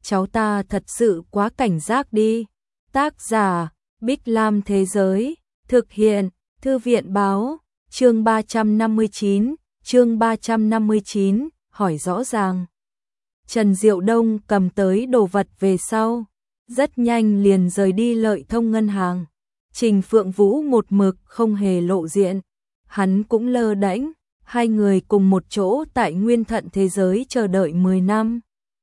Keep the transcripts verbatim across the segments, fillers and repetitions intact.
cháu ta thật sự quá cảnh giác đi. Tác giả, Bích Lam Thế Giới, thực hiện, Thư viện Báo, chương ba trăm năm mươi chín, chương ba trăm năm mươi chín, hỏi rõ ràng. Trần Diệu Đông cầm tới đồ vật về sau, rất nhanh liền rời đi Lợi Thông ngân hàng. Trình Phượng Vũ một mực không hề lộ diện, hắn cũng lơ đễnh, hai người cùng một chỗ tại Nguyên Thận Thế Giới chờ đợi mười năm.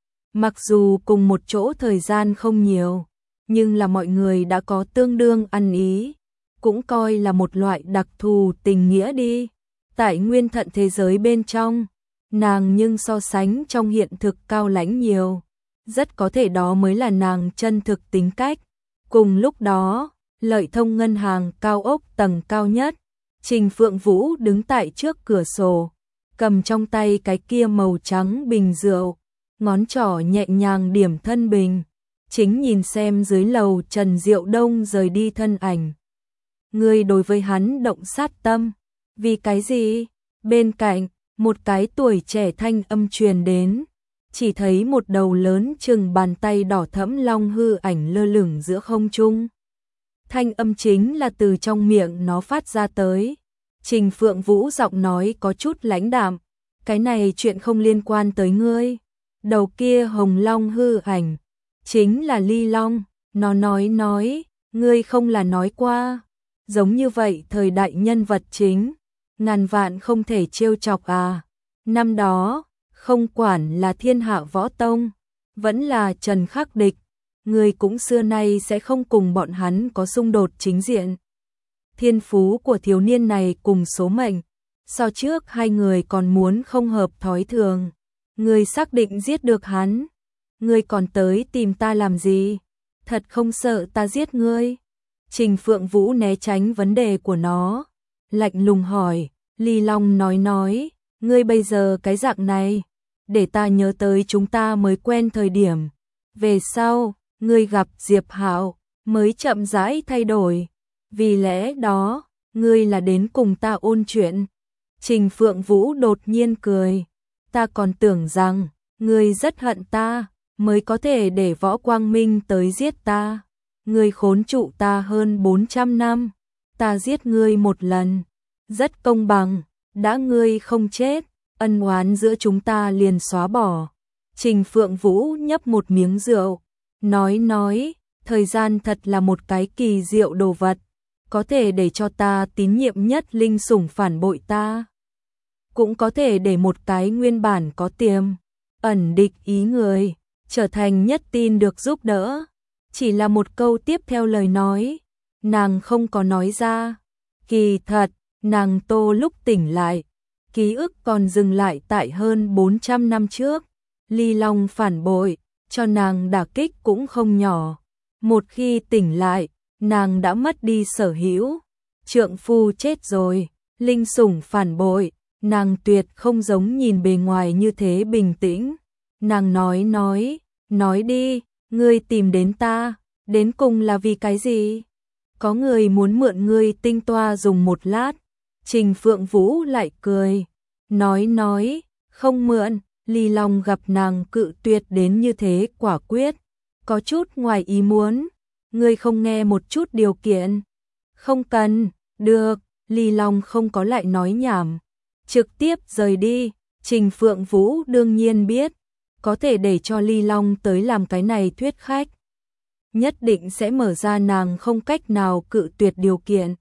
Mặc dù cùng một chỗ thời gian không nhiều, nhưng là mọi người đã có tương đương ăn ý, cũng coi là một loại đặc thù tình nghĩa đi. Tại Nguyên Thận Thế Giới bên trong, nàng nhưng so sánh trong hiện thực cao lãnh nhiều, rất có thể đó mới là nàng chân thực tính cách. Cùng lúc đó, Lợi Thông ngân hàng cao ốc tầng cao nhất, Trình Phượng Vũ đứng tại trước cửa sổ, cầm trong tay cái kia màu trắng bình rượu, ngón trỏ nhẹ nhàng điểm thân bình, chính nhìn xem dưới lầu Trần Diệu Đông rời đi thân ảnh. Người đối với hắn động sát tâm, vì cái gì? Bên cạnh, một cái tuổi trẻ thanh âm truyền đến, chỉ thấy một đầu lớn chừng bàn tay đỏ thẫm long hư ảnh lơ lửng giữa không trung. Thanh âm chính là từ trong miệng nó phát ra tới. Trình Phượng Vũ giọng nói có chút lãnh đạm, cái này chuyện không liên quan tới ngươi. Đầu kia hồng long hư ảnh, chính là Ly Long, nó nói nói, ngươi không là nói qua, giống như vậy thời đại nhân vật chính, ngàn vạn không thể trêu chọc à. Năm đó, không quản là Thiên Hạ Võ Tông, vẫn là Trần Khắc Địch, người cũng xưa nay sẽ không cùng bọn hắn có xung đột chính diện. Thiên phú của thiếu niên này cùng số mệnh, so trước hai người còn muốn không hợp thói thường. Người xác định giết được hắn, người còn tới tìm ta làm gì? Thật không sợ ta giết ngươi? Trình Phượng Vũ né tránh vấn đề của nó, lạnh lùng hỏi. Ly Long nói nói, ngươi bây giờ cái dạng này, để ta nhớ tới chúng ta mới quen thời điểm. Về sau, ngươi gặp Diệp Hạo, mới chậm rãi thay đổi. Vì lẽ đó, ngươi là đến cùng ta ôn chuyện. Trình Phượng Vũ đột nhiên cười. Ta còn tưởng rằng, ngươi rất hận ta, mới có thể để Võ Quang Minh tới giết ta. Ngươi khốn trụ ta hơn bốn trăm năm, ta giết ngươi một lần. Rất công bằng, đã ngươi không chết, ân oán giữa chúng ta liền xóa bỏ. Trình Phượng Vũ nhấp một miếng rượu, nói nói, thời gian thật là một cái kỳ diệu đồ vật, có thể để cho ta tín nhiệm nhất linh sủng phản bội ta. Cũng có thể để một cái nguyên bản có tiềm ẩn địch ý người, trở thành nhất tin được giúp đỡ. Chỉ là một câu tiếp theo lời nói, nàng không có nói ra. Kỳ thật, nàng Tô lúc tỉnh lại, ký ức còn dừng lại tại hơn bốn trăm năm trước. Ly Long phản bội, cho nàng đả kích cũng không nhỏ. Một khi tỉnh lại, nàng đã mất đi sở hữu. Trượng phu chết rồi, linh sủng phản bội, nàng tuyệt không giống nhìn bề ngoài như thế bình tĩnh. Nàng nói nói, nói đi, ngươi tìm đến ta, đến cùng là vì cái gì? Có người muốn mượn ngươi tinh toa dùng một lát. Trình Phượng Vũ lại cười, nói nói, không mượn. Ly Long gặp nàng cự tuyệt đến như thế quả quyết, có chút ngoài ý muốn. Ngươi không nghe một chút điều kiện? Không cần, được. Ly Long không có lại nói nhảm, trực tiếp rời đi. Trình Phượng Vũ đương nhiên biết, có thể để cho Ly Long tới làm cái này thuyết khách, nhất định sẽ mở ra nàng không cách nào cự tuyệt điều kiện.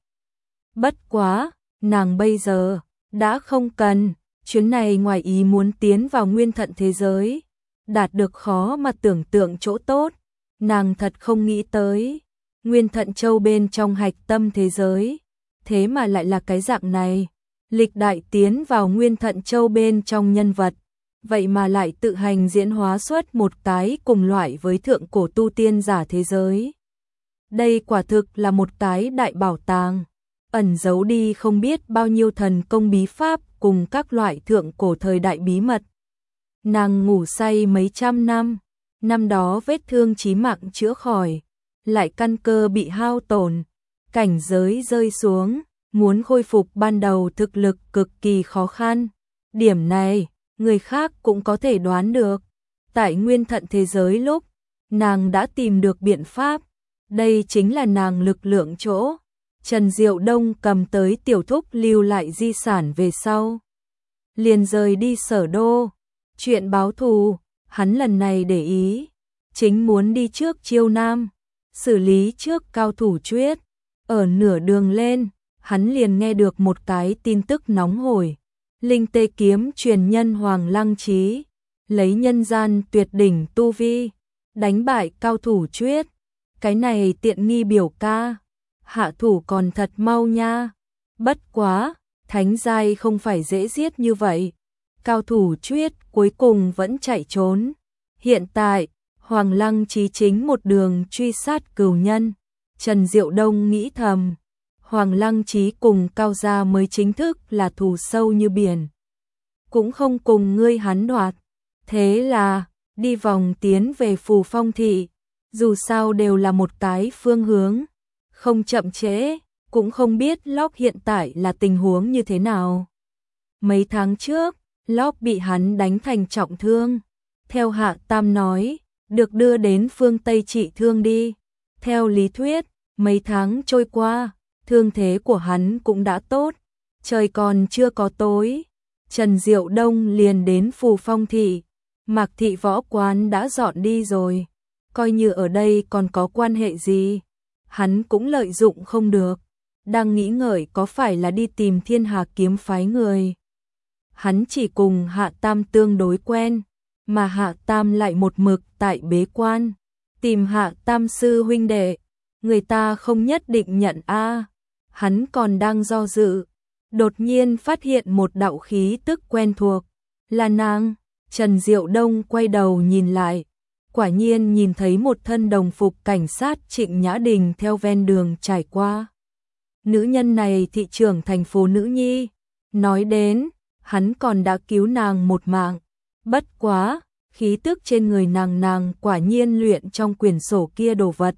Bất quá, nàng bây giờ đã không cần. Chuyến này ngoài ý muốn tiến vào Nguyên Thận Thế Giới, đạt được khó mà tưởng tượng chỗ tốt, nàng thật không nghĩ tới. Nguyên Thận Châu bên trong hạch tâm thế giới, thế mà lại là cái dạng này. Lịch đại tiến vào Nguyên Thận Châu bên trong nhân vật, vậy mà lại tự hành diễn hóa xuất một cái cùng loại với thượng cổ tu tiên giả thế giới. Đây quả thực là một cái đại bảo tàng, ẩn giấu đi không biết bao nhiêu thần công bí pháp cùng các loại thượng cổ thời đại bí mật. Nàng ngủ say mấy trăm năm, năm đó vết thương chí mạng chữa khỏi, lại căn cơ bị hao tổn, cảnh giới rơi xuống, muốn khôi phục ban đầu thực lực cực kỳ khó khăn. Điểm này, người khác cũng có thể đoán được. Tại nguyên thận thế giới lúc, nàng đã tìm được biện pháp, đây chính là nàng lực lượng chỗ. Trần Diệu Đông cầm tới tiểu thúc lưu lại di sản về sau. Liền rời đi Sở Đô. Chuyện báo thù, hắn lần này để ý. Chính muốn đi trước Chiêu Nam, xử lý trước cao thủ Chuyết. Ở nửa đường lên, hắn liền nghe được một cái tin tức nóng hổi. Linh tê kiếm truyền nhân Hoàng Lăng Chí, lấy nhân gian tuyệt đỉnh tu vi, đánh bại cao thủ Chuyết. Cái này tiện nghi biểu ca, hạ thủ còn thật mau nha. Bất quá, thánh giai không phải dễ giết như vậy. Cao thủ Chuyết cuối cùng vẫn chạy trốn. Hiện tại, Hoàng Lăng Chí chính một đường truy sát cừu nhân. Trần Diệu Đông nghĩ thầm, Hoàng Lăng Chí cùng Cao gia mới chính thức là thù sâu như biển. Cũng không cùng ngươi hắn đoạt. Thế là, đi vòng tiến về Phù Phong Thị. Dù sao đều là một cái phương hướng. Không chậm trễ, cũng không biết Locke hiện tại là tình huống như thế nào. Mấy tháng trước, Locke bị hắn đánh thành trọng thương. Theo Hạ Tam nói, được đưa đến phương Tây trị thương đi. Theo lý thuyết, mấy tháng trôi qua, thương thế của hắn cũng đã tốt. Trời còn chưa có tối, Trần Diệu Đông liền đến Phù Phong Thị. Mạc Thị võ quán đã dọn đi rồi. Coi như ở đây còn có quan hệ gì, hắn cũng lợi dụng không được. Đang nghĩ ngợi có phải là đi tìm Thiên Hà kiếm phái người. Hắn chỉ cùng Hạ Tam tương đối quen, mà Hạ Tam lại một mực tại bế quan. Tìm Hạ Tam sư huynh đệ, người ta không nhất định nhận a. Hắn còn đang do dự, đột nhiên phát hiện một đạo khí tức quen thuộc. Là nàng. Trần Diệu Đông quay đầu nhìn lại, quả nhiên nhìn thấy một thân đồng phục cảnh sát Trịnh Nhã Đình theo ven đường trải qua. Nữ nhân này thị trưởng thành phố Nữ Nhi. Nói đến, hắn còn đã cứu nàng một mạng. Bất quá, khí tức trên người nàng nàng quả nhiên luyện trong quyển sổ kia đồ vật.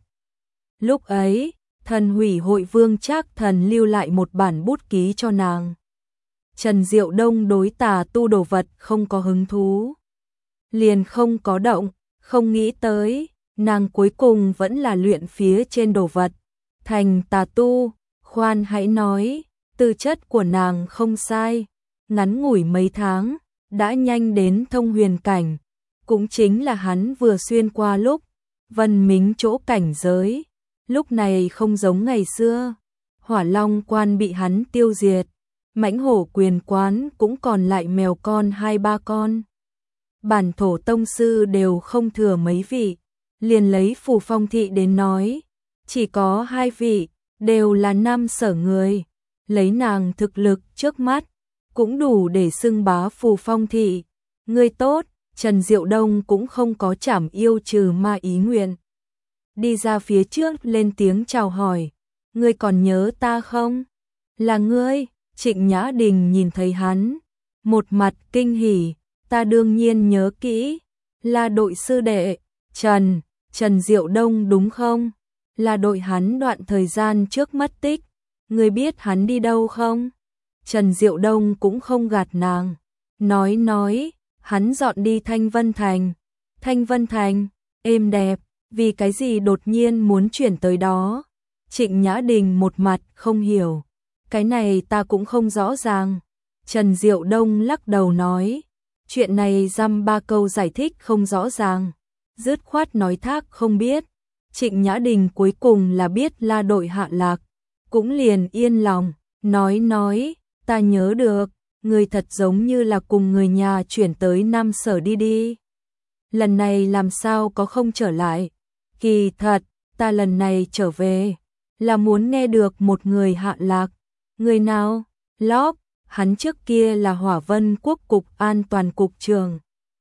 Lúc ấy, Thần Hủy Hội Vương Trác Thần lưu lại một bản bút ký cho nàng. Trần Diệu Đông đối tà tu đồ vật không có hứng thú, liền không có động, không nghĩ tới, nàng cuối cùng vẫn là luyện phía trên đồ vật, thành tà tu. Khoan hãy nói, tư chất của nàng không sai, ngắn ngủi mấy tháng, đã nhanh đến thông huyền cảnh, cũng chính là hắn vừa xuyên qua lúc, Vân Mính chỗ cảnh giới, lúc này không giống ngày xưa, Hỏa Long quan bị hắn tiêu diệt. Mãnh hổ quyền quán cũng còn lại mèo con hai ba con. Bản thổ tông sư đều không thừa mấy vị. Liền lấy Phù Phong Thị đến nói, chỉ có hai vị, đều là nam sở người. Lấy nàng thực lực trước mắt, cũng đủ để xưng bá Phù Phong Thị. Người tốt, Trần Diệu Đông cũng không có trảm yêu trừ ma ý nguyện. Đi ra phía trước lên tiếng chào hỏi. Ngươi còn nhớ ta không? Là ngươi. Trịnh Nhã Đình nhìn thấy hắn, một mặt kinh hỉ, ta đương nhiên nhớ kỹ, là đội sư đệ, Trần, Trần Diệu Đông đúng không? Là đội hắn đoạn thời gian trước mất tích, người biết hắn đi đâu không? Trần Diệu Đông cũng không gạt nàng, nói nói, hắn dọn đi Thanh Vân Thành. Thanh Vân Thành, êm đẹp, vì cái gì đột nhiên muốn chuyển tới đó? Trịnh Nhã Đình một mặt không hiểu. Cái này ta cũng không rõ ràng. Trần Diệu Đông lắc đầu nói, chuyện này dăm ba câu giải thích không rõ ràng, dứt khoát nói thác không biết. Trịnh Nhã Đình cuối cùng là biết là đội hạ lạc, cũng liền yên lòng, nói nói, ta nhớ được, người thật giống như là cùng người nhà chuyển tới Nam Sở đi đi. Lần này làm sao có không trở lại? Kỳ thật, ta lần này trở về, là muốn nghe được một người hạ lạc. Người nào? Locke, hắn trước kia là Hỏa Vân Quốc cục an toàn cục trưởng.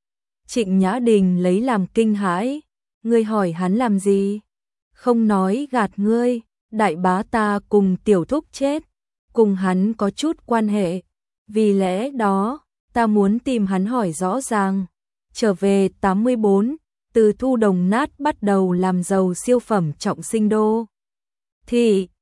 Trịnh Nhã Đình lấy làm kinh hãi, ngươi hỏi hắn làm gì? Không nói gạt ngươi, đại bá ta cùng tiểu thúc chết, cùng hắn có chút quan hệ, vì lẽ đó, ta muốn tìm hắn hỏi rõ ràng. Trở về tám mươi bốn, từ thu đồng nát bắt đầu làm giàu siêu phẩm trọng sinh đô thị.